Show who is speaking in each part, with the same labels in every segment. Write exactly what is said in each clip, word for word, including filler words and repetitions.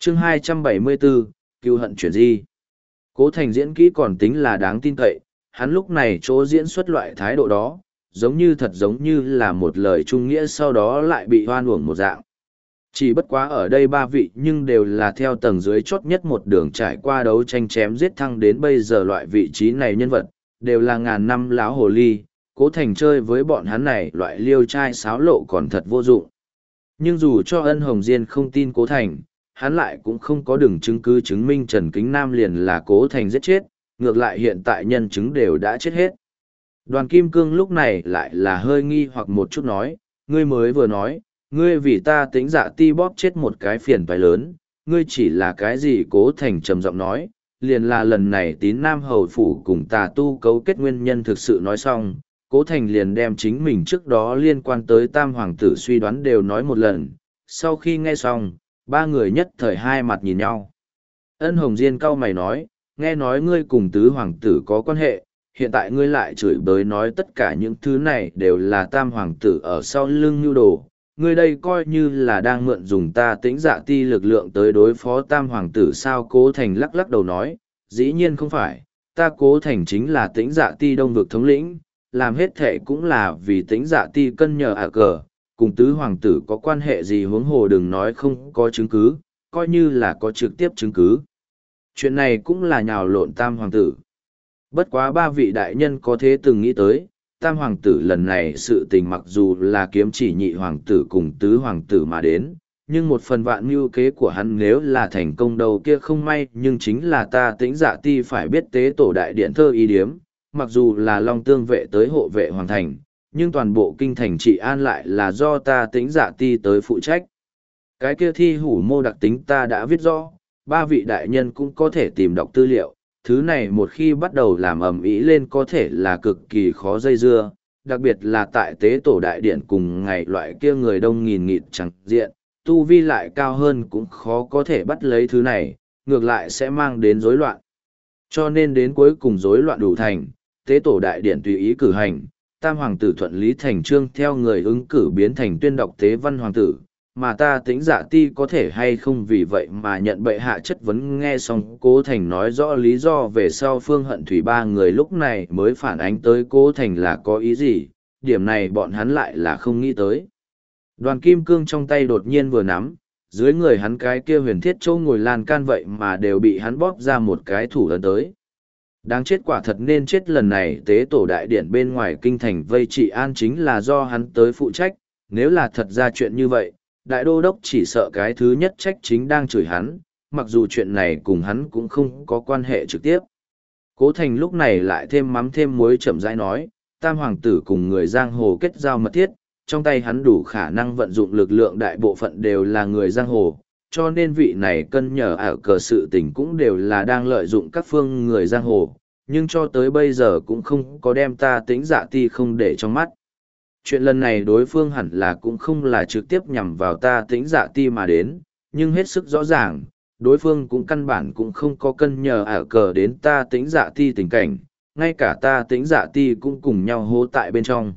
Speaker 1: chương hai trăm bảy mươi bốn, cựu hận chuyển di. Cố Thành diễn kỹ còn tính là đáng tin cậy, hắn lúc này chỗ diễn xuất loại thái độ đó, giống như thật giống như là một lời trung nghĩa sau đó lại bị hoan uổng một dạng. Chỉ bất quá ở đây ba vị nhưng đều là theo tầng dưới chót nhất một đường trải qua đấu tranh chém giết thăng đến bây giờ loại vị trí này nhân vật, đều là ngàn năm láo hồ ly, Cố Thành chơi với bọn hắn này loại liêu trai xáo lộ còn thật vô dụng. Nhưng dù cho Ân Hồng Diên không tin Cố Thành, hắn lại cũng không có đừng chứng cứ chứng minh Trần Kính Nam liền là Cố Thành giết chết, ngược lại hiện tại nhân chứng đều đã chết hết. Đoàn Kim Cương lúc này lại là hơi nghi hoặc một chút nói, ngươi mới vừa nói, ngươi vì ta tính dạ ti bóp chết một cái phiền toái lớn, ngươi chỉ là cái gì? Cố Thành trầm giọng nói, liền là lần này tín Nam Hầu Phủ cùng tà tu cấu kết nguyên nhân thực sự nói xong, Cố Thành liền đem chính mình trước đó liên quan tới Tam Hoàng tử suy đoán đều nói một lần, sau khi nghe xong, ba người nhất thời hai mặt nhìn nhau. Ân Hồng Diên cau mày nói, nghe nói ngươi cùng tứ hoàng tử có quan hệ, hiện tại ngươi lại chửi bới nói tất cả những thứ này đều là Tam Hoàng tử ở sau lưng nhu đồ. Ngươi đây coi như là đang mượn dùng ta tĩnh dạ ti lực lượng tới đối phó Tam Hoàng tử sao? Cố Thành lắc lắc đầu nói, dĩ nhiên không phải, ta Cố Thành chính là tĩnh dạ ti đông vực thống lĩnh, làm hết thệ cũng là vì tĩnh dạ ti cân nhờ ả cờ, cùng tứ hoàng tử có quan hệ gì? Huống hồ đừng nói không có chứng cứ, coi như là có trực tiếp chứng cứ. Chuyện này cũng là nhào lộn Tam Hoàng tử. Bất quá ba vị đại nhân có thế từng nghĩ tới, Tam Hoàng tử lần này sự tình mặc dù là kiếm chỉ nhị hoàng tử cùng tứ hoàng tử mà đến, nhưng một phần vạn mưu kế của hắn nếu là thành công đầu kia không may, nhưng chính là ta tĩnh dạ ti phải biết tế tổ đại điện thơ y điếm, mặc dù là Long Tương vệ tới hộ vệ hoàng thành, nhưng toàn bộ kinh thành trị an lại là do ta tĩnh dạ ti tới phụ trách. Cái kia thi hủ mô đặc tính ta đã viết rõ, ba vị đại nhân cũng có thể tìm đọc tư liệu, thứ này một khi bắt đầu làm ầm ĩ lên có thể là cực kỳ khó dây dưa, đặc biệt là tại tế tổ đại điện cùng ngày loại kia người đông nghìn nghịt chẳng diện, tu vi lại cao hơn cũng khó có thể bắt lấy thứ này, ngược lại sẽ mang đến rối loạn. Cho nên đến cuối cùng rối loạn đủ thành, tế tổ đại điện tùy ý cử hành, Tam Hoàng tử thuận lý thành trương theo người ứng cử biến thành tuyên đọc tế văn hoàng tử, mà ta tĩnh dạ ti có thể hay không vì vậy mà nhận bệ hạ chất vấn. Nghe xong Cố Thành nói rõ lý do về sau, Phương Hận Thủy ba người lúc này mới phản ánh tới Cố Thành là có ý gì, điểm này bọn hắn lại là không nghĩ tới. Đoàn kim cương trong tay đột nhiên vừa nắm, dưới người hắn cái kia huyền thiết châu ngồi lan can vậy mà đều bị hắn bóp ra một cái thủ ấn tới. Đáng chết, quả thật nên chết. Lần này tế tổ đại điện bên ngoài kinh thành vây trị an chính là do hắn tới phụ trách, nếu là thật ra chuyện như vậy, đại đô đốc chỉ sợ cái thứ nhất trách chính đang chửi hắn, mặc dù chuyện này cùng hắn cũng không có quan hệ trực tiếp. Cố Thành lúc này lại thêm mắm thêm muối chậm rãi nói, Tam Hoàng tử cùng người giang hồ kết giao mật thiết, trong tay hắn đủ khả năng vận dụng lực lượng đại bộ phận đều là người giang hồ, cho nên vị này cân nhờ ở cờ sự tình cũng đều là đang lợi dụng các phương người giang hồ, nhưng cho tới bây giờ cũng không có đem ta tĩnh dạ ti không để trong mắt. Chuyện lần này đối phương hẳn là cũng không là trực tiếp nhằm vào ta tĩnh dạ ti mà đến, nhưng hết sức rõ ràng, đối phương cũng căn bản cũng không có cân nhờ ở cờ đến ta tĩnh dạ ti tình cảnh, ngay cả ta tĩnh dạ ti cũng cùng nhau hô tại bên trong.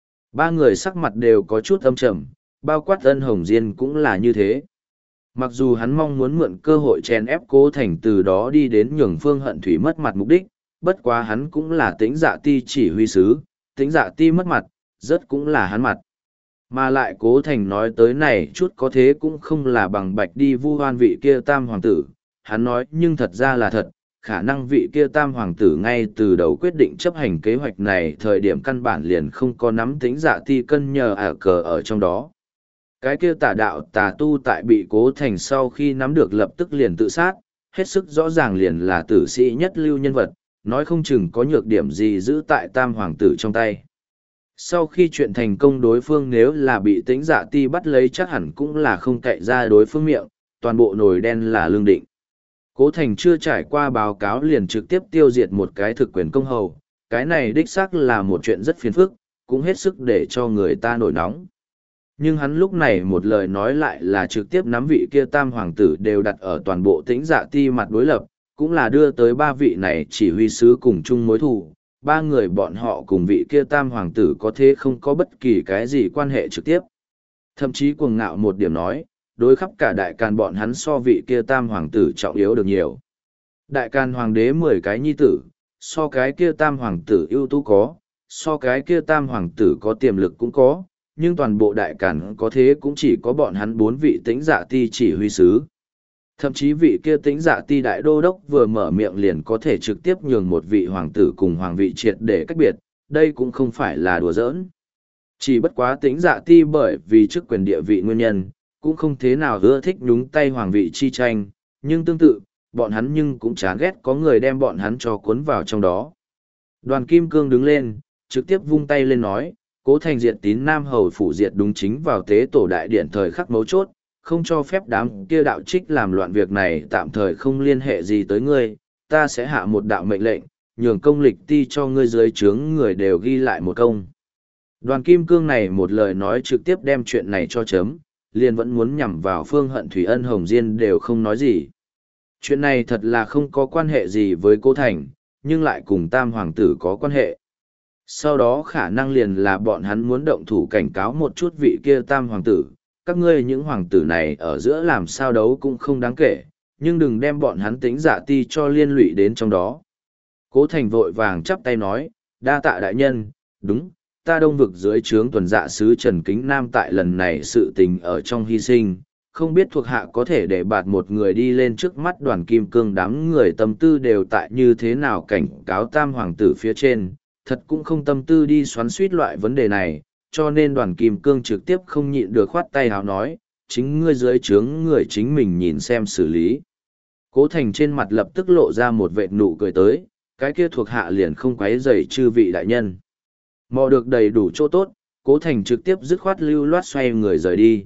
Speaker 1: Ba người sắc mặt đều có chút âm trầm, bao quát Ân Hồng Diên cũng là như thế. Mặc dù hắn mong muốn mượn cơ hội chèn ép Cố Thành từ đó đi đến nhường Phương Hận Thủy mất mặt mục đích, bất quá hắn cũng là tĩnh dạ ti chỉ huy sứ, tĩnh dạ ti mất mặt, rất cũng là hắn mặt. Mà lại Cố Thành nói tới này chút có thế cũng không là bằng bạch đi vu oan vị kia Tam Hoàng tử, hắn nói nhưng thật ra là thật, khả năng vị kia Tam Hoàng tử ngay từ đầu quyết định chấp hành kế hoạch này thời điểm căn bản liền không có nắm tĩnh dạ ti cân nhờ ả cờ ở trong đó. Cái kia tà đạo tà tu tại bị Cố Thành sau khi nắm được lập tức liền tự sát, hết sức rõ ràng liền là tử sĩ nhất lưu nhân vật, nói không chừng có nhược điểm gì giữ tại Tam Hoàng tử trong tay. Sau khi chuyện thành công, đối phương nếu là bị tĩnh dạ ti bắt lấy chắc hẳn cũng là không cậy ra đối phương miệng, toàn bộ nồi đen là lương định. Cố Thành chưa trải qua báo cáo liền trực tiếp tiêu diệt một cái thực quyền công hầu, cái này đích xác là một chuyện rất phiền phức, cũng hết sức để cho người ta nổi nóng. Nhưng hắn lúc này một lời nói lại là trực tiếp nắm vị kia Tam Hoàng tử đều đặt ở toàn bộ tĩnh dạ ti mặt đối lập, cũng là đưa tới ba vị này chỉ huy sứ cùng chung mối thù. Ba người bọn họ cùng vị kia Tam Hoàng tử có thế không có bất kỳ cái gì quan hệ trực tiếp. Thậm chí cuồng ngạo một điểm nói, đối khắp cả đại càn bọn hắn so vị kia tam hoàng tử trọng yếu được nhiều. Đại càn hoàng đế mười cái nhi tử, so cái kia tam hoàng tử ưu tú có, so cái kia tam hoàng tử có tiềm lực cũng có, nhưng toàn bộ đại càn có thế cũng chỉ có bọn hắn bốn vị tĩnh dạ ti chỉ huy sứ. Thậm chí vị kia tĩnh dạ ti đại đô đốc vừa mở miệng liền có thể trực tiếp nhường một vị hoàng tử cùng hoàng vị triệt để cách biệt, đây cũng không phải là đùa giỡn. Chỉ bất quá tĩnh dạ ti bởi vì chức quyền địa vị nguyên nhân, cũng không thế nào ưa thích nhúng tay hoàng vị chi tranh, nhưng tương tự, bọn hắn nhưng cũng chán ghét có người đem bọn hắn cho cuốn vào trong đó. Đoàn Kim Cương đứng lên, trực tiếp vung tay lên nói, Cố Thành diệt Tín Nam Hầu phủ diệt đúng chính vào tế tổ đại điện thời khắc mấu chốt, không cho phép đám kia đạo trích làm loạn việc này tạm thời không liên hệ gì tới ngươi, ta sẽ hạ một đạo mệnh lệnh, nhường công lịch ti cho ngươi dưới trướng người đều ghi lại một công. Đoàn Kim Cương này một lời nói trực tiếp đem chuyện này cho chấm, liền vẫn muốn nhằm vào Phương Hận Thủy Ân Hồng Diên đều không nói gì. Chuyện này thật là không có quan hệ gì với Cố Thành, nhưng lại cùng Tam Hoàng tử có quan hệ. Sau đó khả năng liền là bọn hắn muốn động thủ cảnh cáo một chút vị kia Tam Hoàng tử, các ngươi những hoàng tử này ở giữa làm sao đấu cũng không đáng kể, nhưng đừng đem bọn hắn tính giả ti cho liên lụy đến trong đó. Cố Thành vội vàng chắp tay nói, đa tạ đại nhân, đúng, ta đông vực dưới trướng tuần dạ sứ Trần Kính Nam tại lần này sự tình ở trong hy sinh, không biết thuộc hạ có thể để bạt một người đi lên trước mắt Đoàn Kim Cương, đám người tâm tư đều tại như thế nào cảnh cáo tam hoàng tử phía trên, thật cũng không tâm tư đi xoắn suýt loại vấn đề này, cho nên Đoàn Kim Cương trực tiếp không nhịn được khoát tay hào nói, chính ngươi dưới trướng người chính mình nhìn xem xử lý. Cố Thành trên mặt lập tức lộ ra một vệt nụ cười tới, cái kia thuộc hạ liền không quấy rầy chư vị đại nhân. Mò được đầy đủ chỗ tốt, Cố Thành trực tiếp dứt khoát lưu loát xoay người rời đi.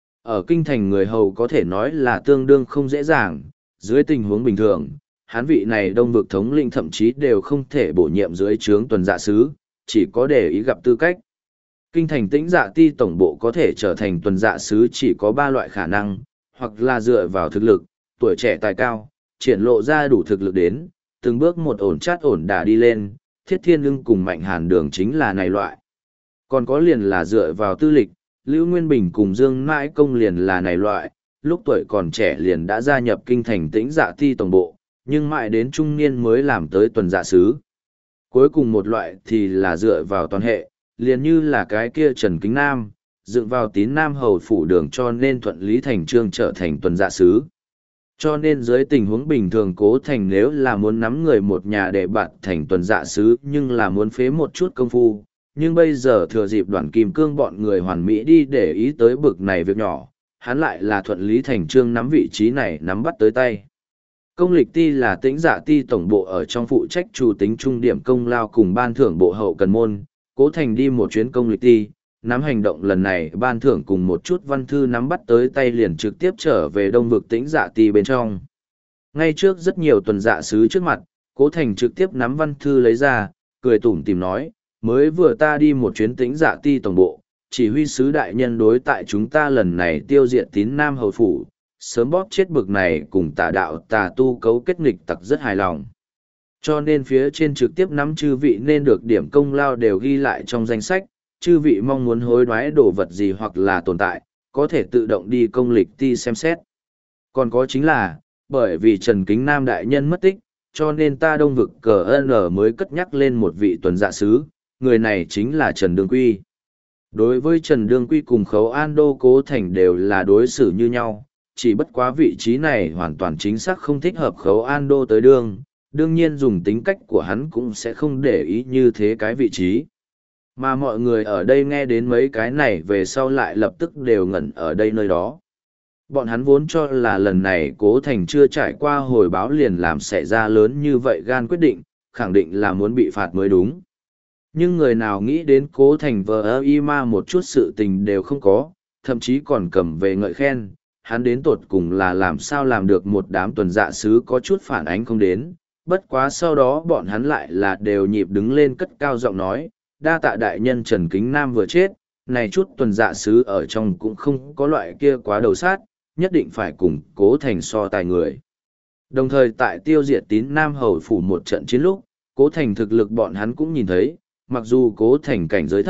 Speaker 1: Ở kinh thành người hầu có thể nói là tương đương không dễ dàng, dưới tình huống bình thường, hán vị này đông vực thống lĩnh thậm chí đều không thể bổ nhiệm dưới trướng tuần dạ sứ, chỉ có để ý gặp tư cách. Kinh thành tĩnh dạ ti tổng bộ có thể trở thành tuần dạ sứ chỉ có ba loại khả năng, hoặc là dựa vào thực lực, tuổi trẻ tài cao, triển lộ ra đủ thực lực đến, từng bước một ổn chát ổn đả đi lên, Thiết Thiên Ưng cùng Mạnh Hàn Đường chính là này loại. Còn có liền là dựa vào tư lịch, Lưu Nguyên Bình cùng Dương Mãi Công liền là này loại, lúc tuổi còn trẻ liền đã gia nhập kinh thành tĩnh dạ ti tổng bộ, nhưng mãi đến trung niên mới làm tới tuần dạ sứ. Cuối cùng một loại thì là dựa vào toàn hệ, liền như là cái kia Trần Kính Nam, dựng vào Tín Nam Hầu phủ đường cho nên thuận lý thành trương trở thành tuần dạ sứ. Cho nên dưới tình huống bình thường Cố Thành nếu là muốn nắm người một nhà để bạt thành tuần dạ sứ nhưng là muốn phế một chút công phu, nhưng bây giờ thừa dịp Đoàn Kim Cương bọn người hoàn mỹ đi để ý tới bực này việc nhỏ, hắn lại là thuận lý thành trương nắm vị trí này nắm bắt tới tay. Công lịch ti là tĩnh dạ ti tổng bộ ở trong phụ trách chủ tính trung điểm công lao cùng ban thưởng bộ hậu cần môn, Cố Thành đi một chuyến công lịch ti, nắm hành động lần này ban thưởng cùng một chút văn thư nắm bắt tới tay liền trực tiếp trở về đông vực tĩnh dạ ti bên trong. Ngay trước rất nhiều tuần dạ sứ trước mặt, Cố Thành trực tiếp nắm văn thư lấy ra, cười tủm tỉm nói, mới vừa ta đi một chuyến tĩnh dạ ti tổng bộ, chỉ huy sứ đại nhân đối tại chúng ta lần này tiêu diệt Tín Nam Hầu phủ, sớm bóp chết bực này cùng tà đạo tà tu cấu kết nghịch tặc rất hài lòng. Cho nên phía trên trực tiếp nắm chư vị nên được điểm công lao đều ghi lại trong danh sách, chư vị mong muốn hối đoái đồ vật gì hoặc là tồn tại, có thể tự động đi công lịch ti xem xét. Còn có chính là, bởi vì Trần Kính Nam đại nhân mất tích, cho nên ta đông vực cờ ơn mới cất nhắc lên một vị tuần dạ sứ, người này chính là Trần Đương Quy. Đối với Trần Đương Quy cùng Khấu An Đô Cố Thành đều là đối xử như nhau, chỉ bất quá vị trí này hoàn toàn chính xác không thích hợp Khấu An Đô tới đương, đương nhiên dùng tính cách của hắn cũng sẽ không để ý như thế cái vị trí. Mà mọi người ở đây nghe đến mấy cái này về sau lại lập tức đều ngẩn ở đây nơi đó. Bọn hắn vốn cho là lần này Cố Thành chưa trải qua hồi báo liền làm xảy ra lớn như vậy gan quyết định, khẳng định là muốn bị phạt mới đúng. Nhưng người nào nghĩ đến Cố Thành vờ y ma một chút sự tình đều không có, thậm chí còn cầm về ngợi khen, hắn đến tột cùng là làm sao làm được một đám tuần dạ sứ có chút phản ánh không đến, bất quá sau đó bọn hắn lại là đều nhịp đứng lên cất cao giọng nói, đa tạ đại nhân Trần Kính Nam vừa chết, này chút tuần dạ sứ ở trong cũng không có loại kia quá đầu sát, nhất định phải cùng Cố Thành so tài người. Đồng thời tại tiêu diệt Tín Nam Hầu phủ một trận chiến lúc, Cố Thành thực lực bọn hắn cũng nhìn thấy, mặc dù Cố Thành cảnh giới thấp,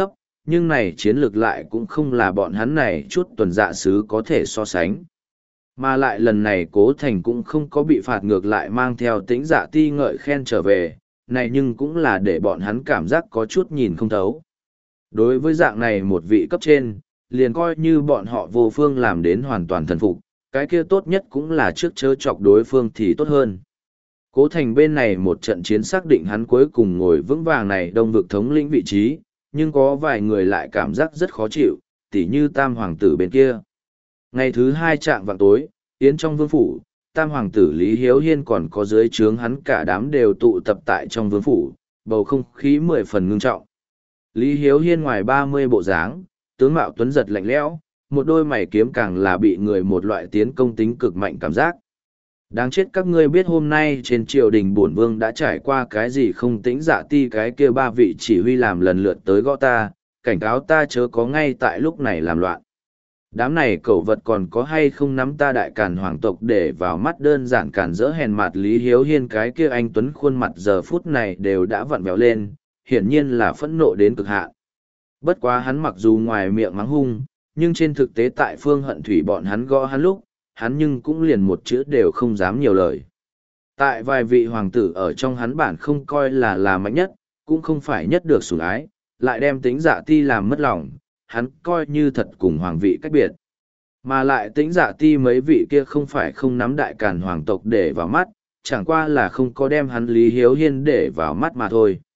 Speaker 1: nhưng này chiến lược lại cũng không là bọn hắn này chút tuần dạ sứ có thể so sánh. Mà lại lần này Cố Thành cũng không có bị phạt ngược lại mang theo tĩnh dạ ti ngợi khen trở về, này nhưng cũng là để bọn hắn cảm giác có chút nhìn không thấu. Đối với dạng này một vị cấp trên, liền coi như bọn họ vô phương làm đến hoàn toàn thần phục, cái kia tốt nhất cũng là trước chớ chọc đối phương thì tốt hơn. Cố Thành bên này một trận chiến xác định hắn cuối cùng ngồi vững vàng này đông vực thống lĩnh vị trí, nhưng có vài người lại cảm giác rất khó chịu, tỉ như Tam Hoàng tử bên kia. Ngày thứ hai trạng vạng tối, yến trong vương phủ, Tam Hoàng tử Lý Hiếu Hiên còn có dưới trướng hắn cả đám đều tụ tập tại trong vương phủ, bầu không khí mười phần ngưng trọng. Lý Hiếu Hiên ngoài ba mươi bộ dáng, tướng mạo tuấn giật lạnh lẽo, một đôi mày kiếm càng là bị người một loại tiến công tính cực mạnh cảm giác. Đáng chết các ngươi biết hôm nay trên triều đình bổn vương đã trải qua cái gì không tĩnh dạ ti cái kia ba vị chỉ huy làm lần lượt tới gõ ta, cảnh cáo ta chớ có ngay tại lúc này làm loạn. Đám này cẩu vật còn có hay không nắm ta đại càn hoàng tộc để vào mắt đơn giản càn dỡ hèn mặt Lý Hiếu Hiên cái kia anh tuấn khuôn mặt giờ phút này đều đã vặn vẹo lên, hiển nhiên là phẫn nộ đến cực hạn. Bất quá hắn mặc dù ngoài miệng mắng hung, nhưng trên thực tế tại phương hận thủy bọn hắn gõ hắn lúc, hắn nhưng cũng liền một chữ đều không dám nhiều lời. Tại vài vị hoàng tử ở trong hắn bản không coi là là mạnh nhất, cũng không phải nhất được sủng ái, lại đem tính dạ ti làm mất lòng, hắn coi như thật cùng hoàng vị cách biệt. Mà lại tính dạ ti mấy vị kia không phải không nắm đại càn hoàng tộc để vào mắt, chẳng qua là không có đem hắn Lý Hiếu Hiên để vào mắt mà thôi.